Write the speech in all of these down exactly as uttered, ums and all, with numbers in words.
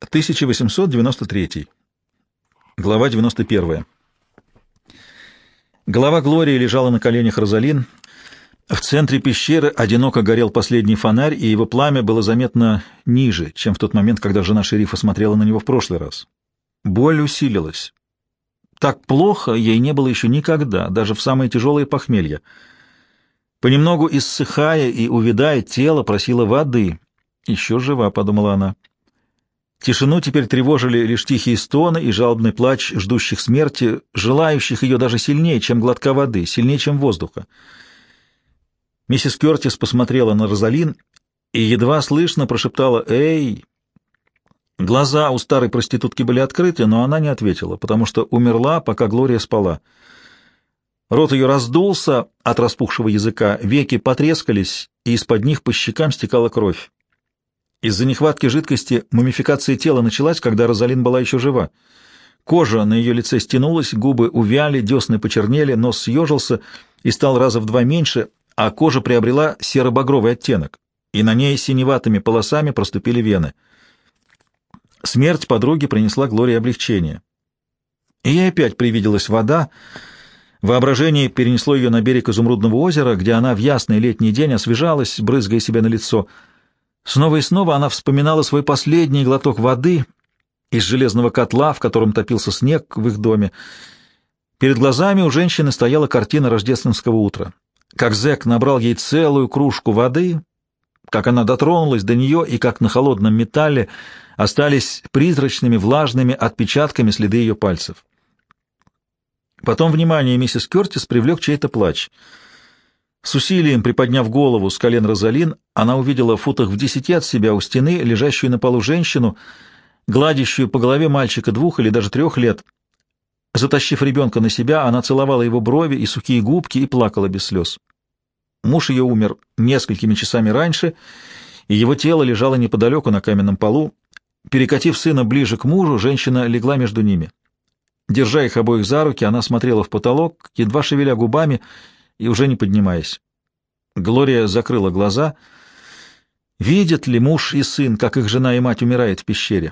тысяча восемьсот девяносто третий. Глава девяносто первая. Голова Глории лежала на коленях Розалин. В центре пещеры одиноко горел последний фонарь, и его пламя было заметно ниже, чем в тот момент, когда жена шерифа смотрела на него в прошлый раз. Боль усилилась. Так плохо ей не было еще никогда, даже в самые тяжелые похмелья. Понемногу иссыхая и увядая, тело просило воды. «Еще жива», — подумала она. Тишину теперь тревожили лишь тихие стоны и жалобный плач ждущих смерти, желающих ее даже сильнее, чем глотка воды, сильнее, чем воздуха. Миссис Кертис посмотрела на Розалин и едва слышно прошептала «Эй!». Глаза у старой проститутки были открыты, но она не ответила, потому что умерла, пока Глория спала. Рот ее раздулся от распухшего языка, веки потрескались, и из-под них по щекам стекала кровь. Из-за нехватки жидкости мумификация тела началась, когда Розалин была еще жива. Кожа на ее лице стянулась, губы увяли, десны почернели, нос съежился и стал раза в два меньше, а кожа приобрела серо-багровый оттенок, и на ней синеватыми полосами проступили вены. Смерть подруги принесла Глории облегчение. И ей опять привиделась вода. Воображение перенесло ее на берег Изумрудного озера, где она в ясный летний день освежалась, брызгая себе на лицо. Снова и снова она вспоминала свой последний глоток воды из железного котла, в котором топился снег в их доме. Перед глазами у женщины стояла картина рождественского утра. Как зэк набрал ей целую кружку воды, как она дотронулась до нее, и как на холодном металле остались призрачными влажными отпечатками следы ее пальцев. Потом внимание миссис Кертис привлек чей-то плач. С усилием приподняв голову с колен Розалин, она увидела в футах в десяти от себя у стены лежащую на полу женщину, гладящую по голове мальчика двух или даже трех лет. Затащив ребенка на себя, она целовала его брови и сухие губки и плакала без слез. Муж ее умер несколькими часами раньше, и его тело лежало неподалеку на каменном полу. Перекатив сына ближе к мужу, женщина легла между ними. Держа их обоих за руки, она смотрела в потолок, едва шевеля губами и уже не поднимаясь. Глория закрыла глаза. Видят ли муж и сын, как их жена и мать умирает в пещере?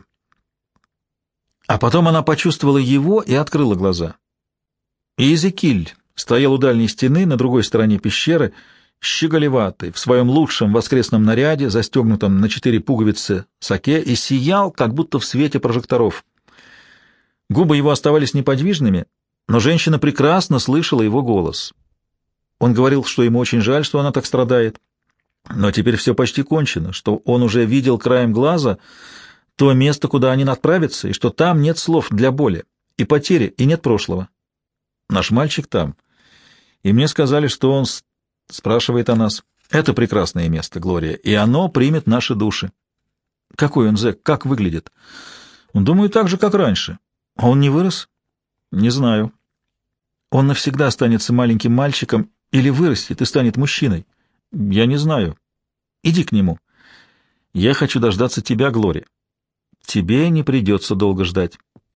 А потом она почувствовала его и открыла глаза. Иезекииль стоял у дальней стены на другой стороне пещеры, щеголеватый, в своем лучшем воскресном наряде, застегнутом на четыре пуговицы саке, и сиял, как будто в свете прожекторов. Губы его оставались неподвижными, но женщина прекрасно слышала его голос. Он говорил, что ему очень жаль, что она так страдает, но теперь все почти кончено, что он уже видел краем глаза то место, куда они отправятся, и что там нет слов для боли и потери, и нет прошлого. Наш мальчик там. И мне сказали, что он спрашивает о нас. Это прекрасное место, Глория, и оно примет наши души. Какой он зэк, как выглядит? Он, думаю, так же, как раньше. А он не вырос? Не знаю. Он навсегда останется маленьким мальчиком или вырастет и станет мужчиной? Я не знаю. Иди к нему. Я хочу дождаться тебя, Глория. Тебе не придется долго ждать.